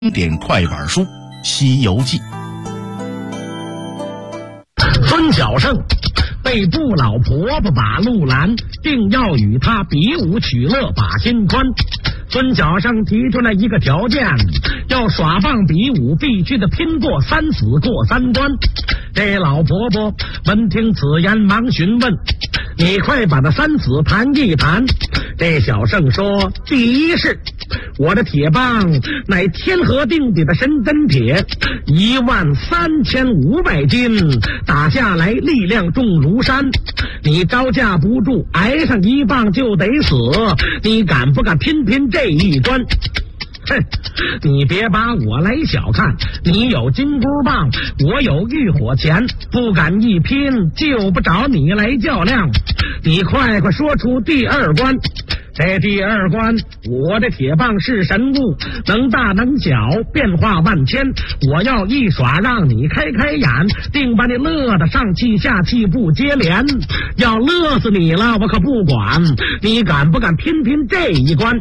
典快板书《西游记》。 孙小圣被不老婆婆把路拦，定要与他比武取乐把心宽。孙小圣提出来一个条件，要耍棒比武必须得拼过三死过三关。这老婆婆闻听此言，忙询问：你快把那三死谈一谈。这小圣说：第一是我的铁棒乃天河定底的神真铁，13500斤，打下来力量重如山，你招架不住，挨上一棒就得死，你敢不敢拼这一关？哼，你别把我来小看，你有金箍棒，我有浴火钳，不敢一拼，就不找你来较量。你快说出第二关。这第二关，我的铁棒是神物，能大能小，变化万千，我要一耍让你开眼，定把你乐得上气下气不接连。要乐死你了我可不管，你敢不敢拼这一关？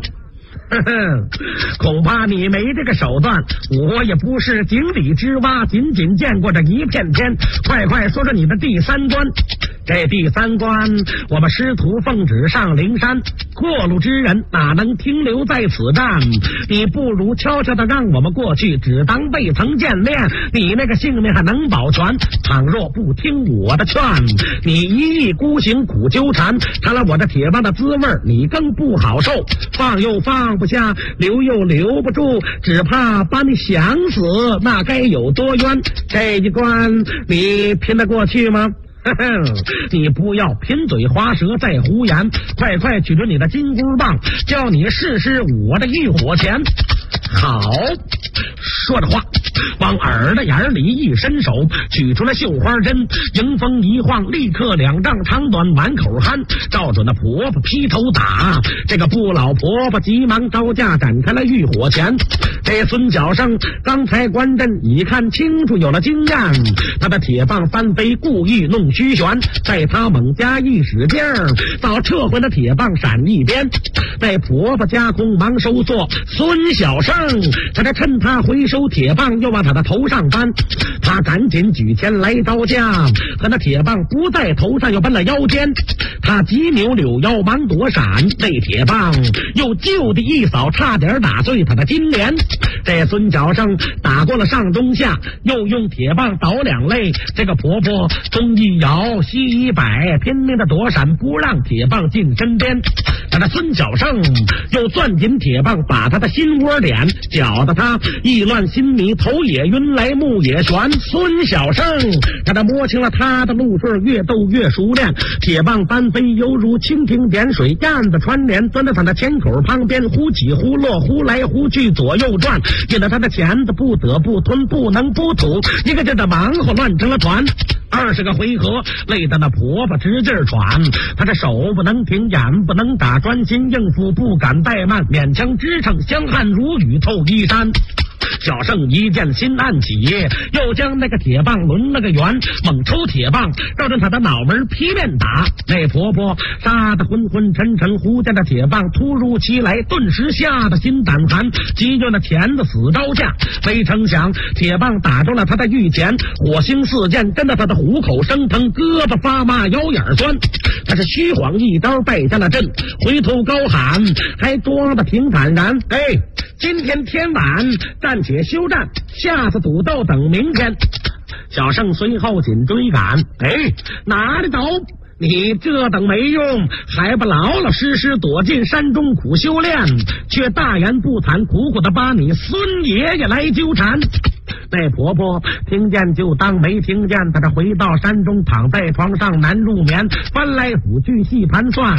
恐怕你没这个手段，我也不是井底之蛙，仅见过这一片天。快说说你的第三关。这第三关，我们师徒奉旨上灵山，过路之人哪能停留在此站？你不如悄悄的让我们过去，只当未曾见面，你那个性命还能保全。倘若不听我的劝，你一意孤行苦纠缠，尝了我的铁棒的滋味，你更不好受。放又放不下，留又留不住，只怕把你想死，那该有多冤？这一关你拼得过去吗？你不要贫嘴滑舌再胡言，快取出你的金箍棒，叫你试试我的浴火钳。好，说着话往耳朵眼里一伸手，取出了绣花针，迎风一晃，立刻2丈长短，满口憨，照准那婆婆劈头打。这个不老婆婆急忙招架，展开了浴火钳。这孙小圣刚才观阵已看清楚，有了经验，他的铁棒翻飞，故意弄虚旋，在他猛加一使劲儿，早撤回了铁棒闪一边。被婆婆夹空，忙收缩。孙小圣他这趁他回收铁棒，又往他的头上翻，他赶紧举前来招架，可那铁棒不在头上，又奔了腰间。他急扭柳腰，忙躲闪，那铁棒又就地一扫，差点打碎他的金莲。这孙小圣打过了上中下，又用铁棒倒2肋。这个婆婆东一摇西一摆，拼命的躲闪，不让铁棒进身边。但那孙小圣又攥紧铁棒，把他的心窝点，搅得他意乱心迷，头也晕来目也悬。孙小圣他摸清了他的路数，越斗越熟练，铁棒翻飞犹如蜻蜓点水，燕子穿帘，钻到他的前口旁边，忽起忽落，忽来忽去，左右转，引得他的钳子不得不吞，不能不吐，一个劲的忙活乱成了团。20个回合，累得那婆婆直劲喘，她这手不能停，眼不能打，专心应付，不敢怠慢，勉强支撑，香汗如雨透衣衫。小圣一见心暗起，又将那个铁棒抡了个圆，猛抽铁棒，照着他的脑门劈面打。那婆婆杀得昏昏沉沉，忽见那铁棒突如其来，顿时吓得心胆寒，急就那钳子死招架。没成想铁棒打中了他的玉钳，火星四溅，震得他的虎口生疼，胳膊发麻，腰眼酸。他是虚晃一刀败下了阵，回头高喊，还装得挺坦然。今天天晚暂且休战，下次赌斗等明天。小圣随后紧追赶，哪里走？你这等没用，还不老老实实躲进山中苦修炼，却大言不惭，苦苦的把你孙爷爷来纠缠。那婆婆听见就当没听见，她这回到山中，躺在床上难入眠，翻来覆去细盘算。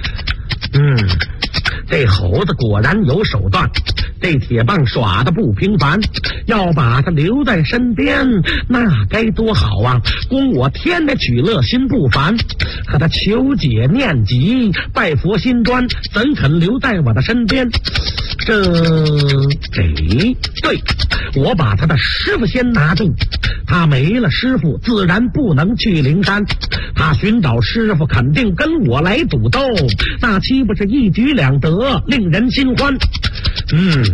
这猴子果然有手段，这铁棒耍的不平凡，要把他留在身边，那该多好啊！供我天天取乐，心不烦。可他求解念疾，拜佛心专，怎肯留在我的身边？对，我把他的师傅先拿住，他没了师傅，自然不能去灵山。他寻找师傅，肯定跟我来赌斗，那岂不是一举两得，令人心欢？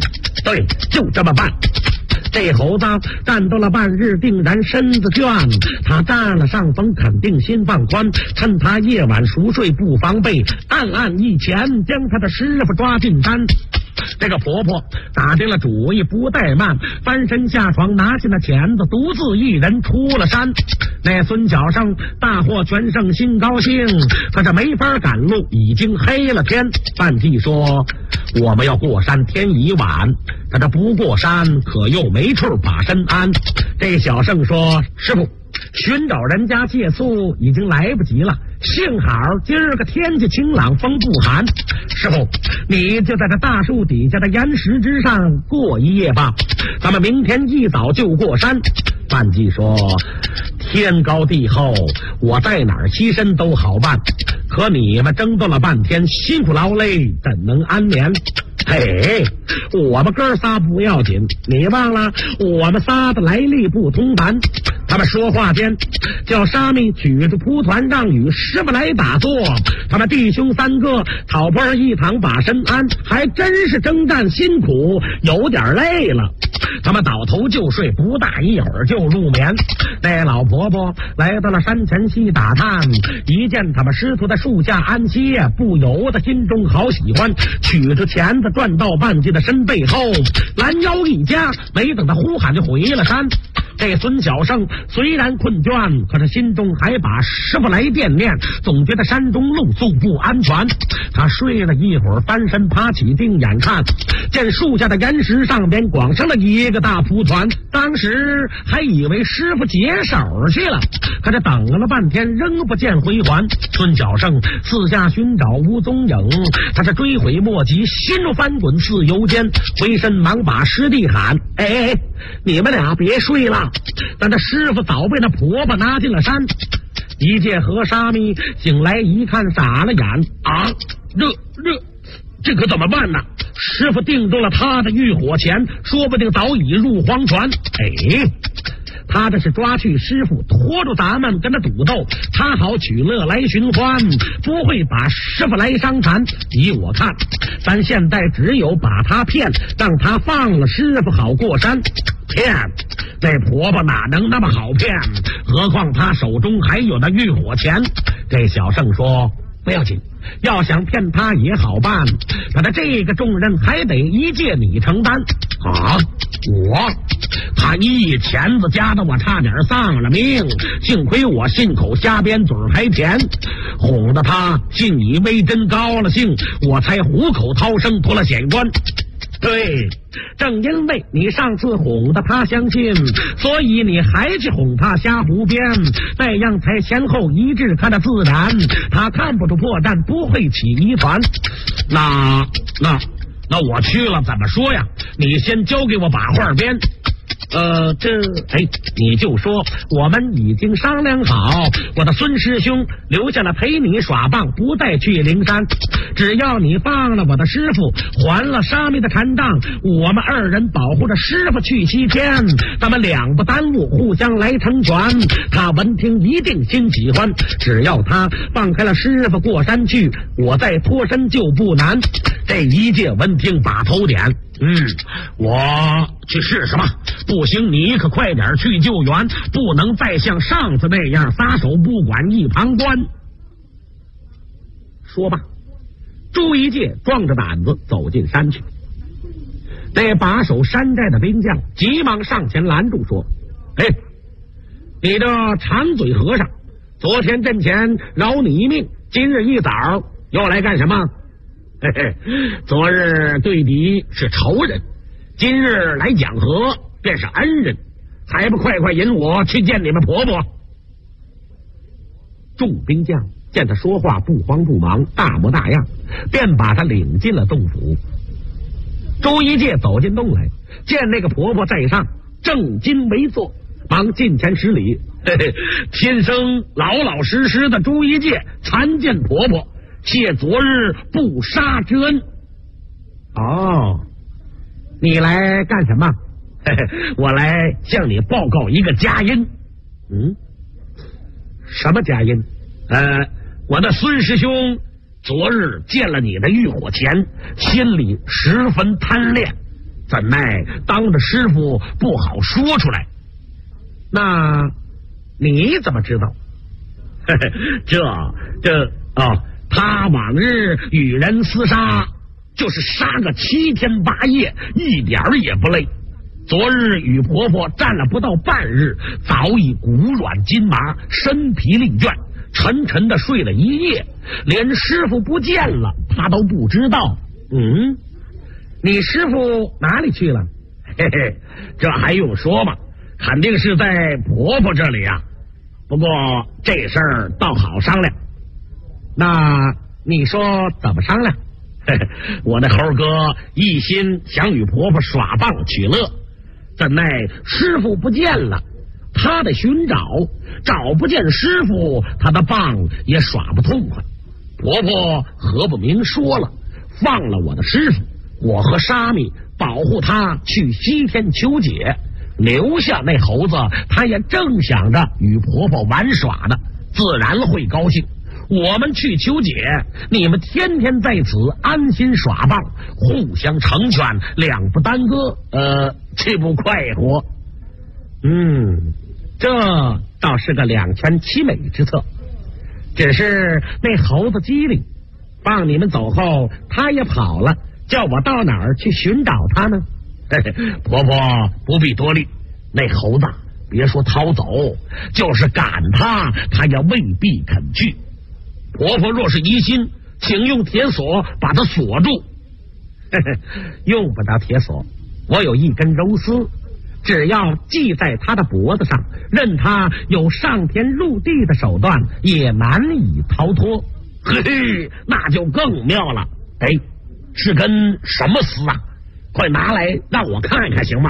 对，就这么办。这猴子战斗了半日，定然身子倦。他占了上风，肯定心放宽。趁他夜晚熟睡不防备，暗暗一前将他的师傅抓进山。这个婆婆打定了主意，不怠慢，翻身下床，拿起了钳子，独自一人出了山。那孙小生大获全胜，心高兴，可是没法赶路，已经黑了天。范季说：“我们要过山，天已晚，可这不过山，可又没处把身安。”这小生说：“师傅，寻找人家借宿已经来不及了，幸好今儿个天气晴朗，风不寒。师傅，你就在这大树底下的岩石之上过一夜吧，咱们明天一早就过山。”范季说：“天高地厚，我在哪儿栖身都好办，可你们争斗了半天，辛苦劳累，怎能安眠？嘿，我们哥仨不要紧，你忘了我们仨的来历不同凡。”他们说话间，叫沙弥取着蒲团，让与师傅来打坐。他们弟兄三个草坡上一躺，把身安，还真是征战辛苦，有点累了。他们倒头就睡，不大一会儿就入眠。那老婆婆来到了山前溪打探，一见他们师徒在树下安息，不由得心中好喜欢，取着钳子转到半季的身背后，拦腰一夹，没等他呼喊就回了山。这孙小生虽然困倦，可是心中还把师傅来惦念，总觉得山中露宿不安全。他睡了一会儿，翻身爬起，定眼看见树下的岩石上边广生了一个大蒲团，当时还以为师傅解手去了，可是等了半天仍不见回还。孙小生四下寻找无踪影，他是追悔莫及，心如翻滚似油煎，回身忙把师弟喊：“哎，你们俩别睡了，但这师傅早被那婆婆拿进了山。”一介和沙弥醒来一看，傻了眼啊！这可怎么办呢？师傅定住了他的浴火钳，说不定早已入黄泉。他这是抓去师傅，拖住咱们跟他赌斗，他好取乐来寻欢，不会把师傅来伤残。依我看，咱现在只有把他骗，让他放了师傅好过山。骗？这婆婆哪能那么好骗？何况他手中还有那浴火钳。这小圣说：“不要紧，要想骗他也好办，可他这个重任还得一介你承担啊！他一钳子夹得我差点丧了命，幸亏我信口瞎编，嘴还甜，哄得他信以为真，高了兴，我才虎口掏生脱了险关。对，正因为你上次哄得他相信，所以你还去哄他瞎胡编，那样才先后一致，看得自然，他看不出破绽，不会起疑团。那我去了怎么说呀？你先交给我把话编。你就说我们已经商量好，我的孙师兄留下了陪你耍棒，不再去灵山。只要你放了我的师傅，还了沙弥的禅杖，我们二人保护着师傅去西天，咱们两不耽误，互相来成全。他闻听一定心喜欢，只要他放开了师傅过山去，我再脱身就不难。这一介闻听把头点，我去试试吧。不行，你可快点去救援，不能再像上次那样撒手不管一旁观。说吧，朱一介壮着胆子走进山去。那把守山寨的兵将急忙上前拦住，说：“你这馋嘴和尚，昨天阵前饶你一命，今日一早又来干什么？”昨日对敌是仇人，今日来讲和便是恩人，还不快快引我去见你们婆婆？众兵将见他说话不慌不忙，大模大样，便把他领进了洞府。周一介走进洞来，见那个婆婆在上，正襟危坐，忙近前施礼：“天生老老实实的朱一介参见婆婆，谢昨日不杀之恩。”哦，你来干什么？我来向你报告一个佳音。什么佳音？我的孙师兄昨日见了你的浴火钳，心里十分贪恋， 怎奈当着师傅不好说出来。那你怎么知道？他往日与人厮杀，就是杀个7天8夜，一点也不累。昨日与婆婆战了不到半日，早已骨软筋麻，身疲力倦，沉沉的睡了一夜，连师傅不见了他都不知道。你师傅哪里去了？这还用说吗？肯定是在婆婆这里啊。不过这事儿倒好商量。那你说怎么商量？我的猴哥一心想与婆婆耍棒取乐，怎奈师傅不见了，他得寻找，找不见师傅，他的棒也耍不痛快。婆婆何不明说了，放了我的师傅，我和沙弥保护他去西天求解，留下那猴子，他也正想着与婆婆玩耍的，自然会高兴。我们去求解，你们天天在此安心耍棒，互相成全，两不耽搁，岂不快活？这倒是个两全其美之策。只是那猴子机灵，放你们走后他也跑了，叫我到哪儿去寻找他呢？婆婆不必多虑，那猴子别说逃走，就是赶他也未必肯去。婆婆若是疑心，请用铁锁把他锁住。用不着铁锁，我有一根柔丝，只要系在他的脖子上，任他有上天入地的手段，也难以逃脱。嘿嘿，那就更妙了。是根什么丝啊？快拿来让我看看行吗？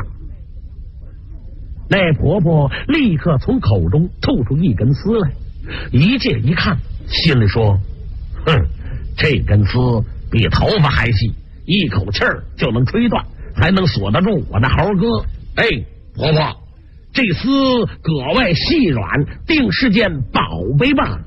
那婆婆立刻从口中吐出一根丝来，一借一看，心里说：这根丝比头发还细，一口气儿就能吹断，还能锁得住我的猴哥。婆婆，这丝格外细软，定是件宝贝吧？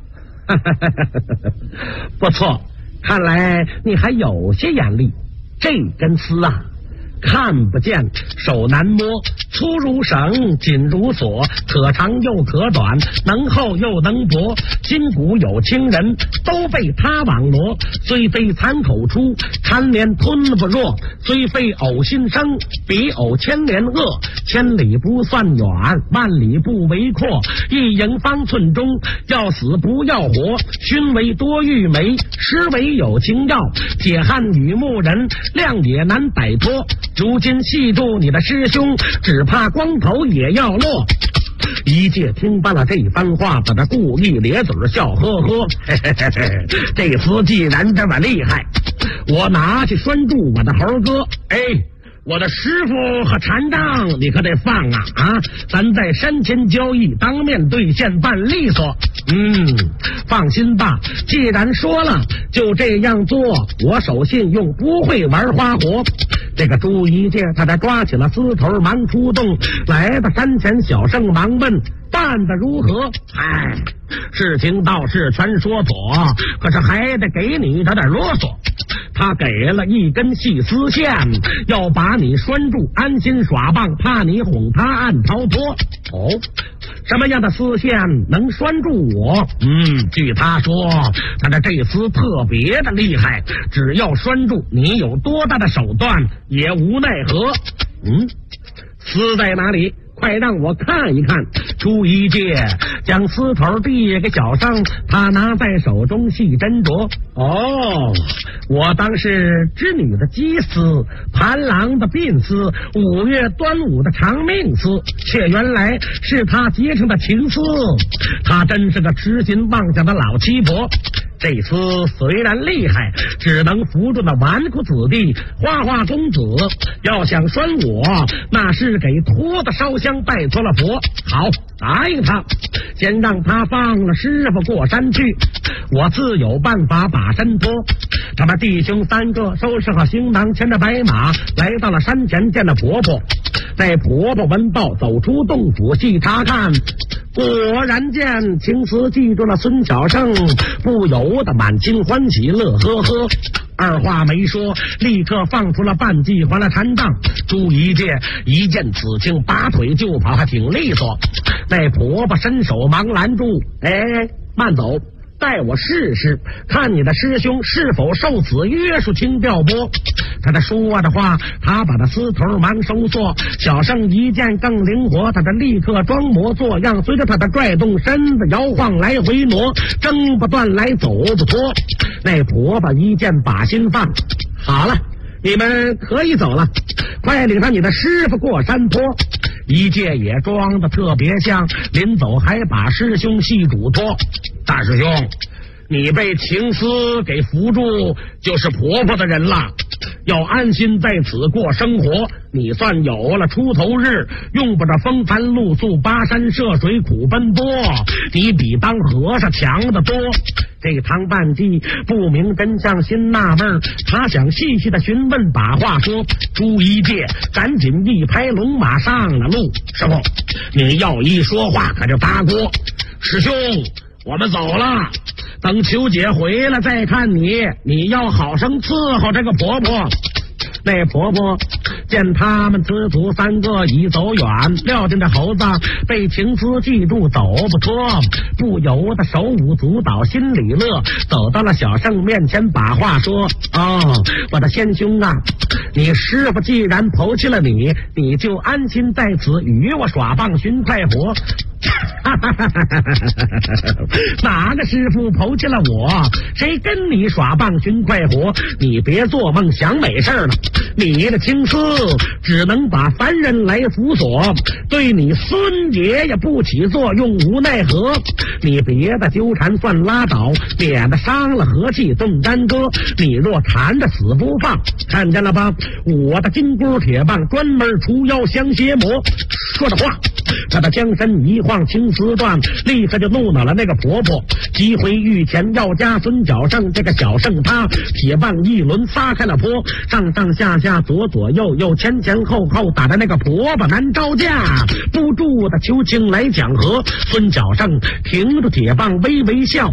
不错，看来你还有些眼力。这根丝啊，看不见，手难摸，粗如绳，紧如锁，可长又可短，能厚又能薄，筋骨有情人，都被他网罗。虽非残口出，缠连吞不弱；虽非偶心生，比偶牵连恶。千里不算远，万里不为阔。一营方寸中，要死不要活。熏为多玉梅，湿为有情药。铁汉与木人，亮也难摆脱。如今系住你的师兄，只怕光头也要落。一介听罢了这番话，把他故意咧嘴笑呵呵。这厮既然这么厉害，我拿去拴住我的猴哥。我的师傅和禅杖你可得放啊！咱在山前交易，当面兑现办利索。放心吧，既然说了，就这样做。我守信用，不会玩花活。这个朱一介他抓起了丝头，忙出动，来到山前，小声忙问：办得如何？事情倒是全说妥，可是还得给你点啰嗦。他给了一根细丝线，要把你拴住，安心耍棒，怕你哄他暗逃脱。什么样的丝线能拴住我？据他说，他的这丝特别的厉害，只要拴住你，有多大的手段也无奈何。丝在哪里？快让我看一看。朱一介将丝头递给小生，他拿在手中细斟酌。我当是织女的鸡丝，盘郎的鬓丝，5月端午的长命丝，却原来是他结成的情丝。他真是个痴心妄想的老七婆。这丝虽然厉害，只能扶住那纨绔子弟、花花公子。要想拴我，那是给秃子烧香拜错了佛。好，答应他，先让他放了师傅过山去，我自有办法把身脱。他们弟兄3个收拾好行囊，牵着白马来到了山前，见了婆婆。在婆婆闻报，走出洞府细查看，果然见情词记住了孙小生，不由得满心欢喜，乐呵呵。 二话没说，立刻放出了半计，还了禅杖。朱一介一见此情，拔腿就跑，还挺利索。那婆婆伸手忙拦住，慢走，带我试试，看你的师兄是否受此约束轻调拨。他的说的话，他把他丝头忙收缩，小圣一见更灵活，他的立刻装模作样，随着他的拽动身子摇晃来回挪，争不断来走不脱。那婆婆一见把心放，好了，你们可以走了，快领上你的师傅过山坡。一介也装的特别像，临走还把师兄系嘱托，大师兄，你被情丝给扶住，就是婆婆的人了，要安心在此过生活，你算有了出头日，用不着风餐露宿、跋山涉水、苦奔波，你比当和尚强得多。这唐半记不明真相，心纳闷，他想细细的询问，把话说。朱一介赶紧一拍龙马上了路，师傅，你要一说话可就搭锅。师兄，我们走了，等秋姐回来再看你，你要好生伺候这个婆婆。那婆婆见他们师徒三个已走远，料定这猴子被情丝记住走不脱，不由得手舞足蹈，心里乐，走到了小圣面前，把话说：我的先兄啊，你师傅既然抛弃了你，你就安心在此与我耍棒寻快活。哪个师傅抛弃了我，谁跟你耍棒寻快活？你别做梦想美事了，你的情丝只能把凡人来辅佐，对你孙爷也不起作用，无奈何。你别的纠缠算拉倒，免得伤了和气动干戈。你若缠着死不放，看见了吧，我的金箍铁棒专门除妖降邪魔。说的话，他的将身一晃，青丝断，立刻就怒恼了那个婆婆，急回御前要加孙角胜。这个小胜他铁棒一轮撒开了坡，上上下下左左右右前前后后，打的那个婆婆难招架，不住的求情来讲和。孙角胜停住铁棒微微笑，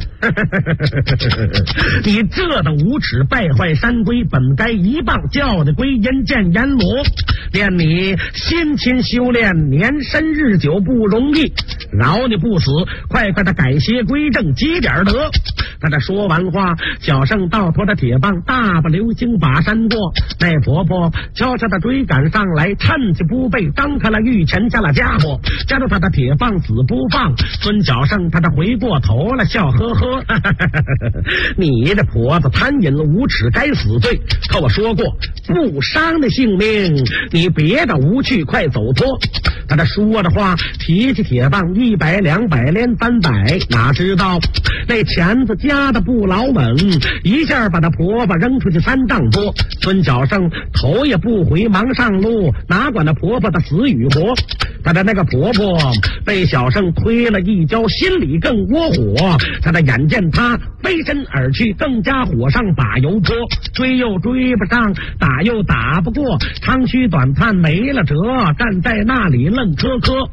你这等无耻败坏山规，本该一棒叫的归阴间阎罗，练你辛勤修炼，年深日久不容易，饶你不死，快快的改邪归正，积点德。他这说完话，小圣倒拖着铁棒大步流星把山过。那婆婆悄悄的追赶上来，趁其不备，张开了御前下了家伙，夹住他的铁棒死不放。孙小圣他这回过头来笑呵呵，你的婆子贪淫无耻，该死罪，可我说过不伤的性命，你别的无趣，快走脱。他这说的话，提起铁棒100、200连300，哪知道那钳子夹的不牢稳，一下把那婆婆扔出去3丈多。孙小胜头也不回，忙上路，哪管那婆婆的死与活。他的那个婆婆被小胜推了一跤，心里更窝火。他的眼见他飞身而去，更加火上把油泼，追又追不上，打又打不过，长吁短叹没了辙，站在那里愣磕磕。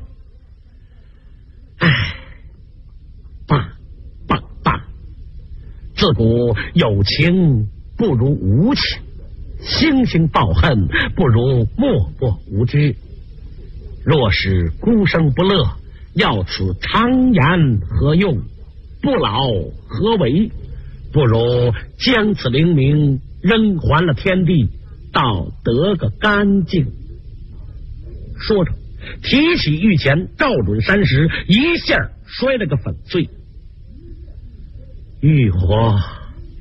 爸，自古有情不如无情，星星报恨不如默默无知。若是孤生不乐，要此长言何用？不老何为？不如将此灵明扔还了天地，倒得个干净。说着提起御前，照准山石，一下摔了个粉碎。玉火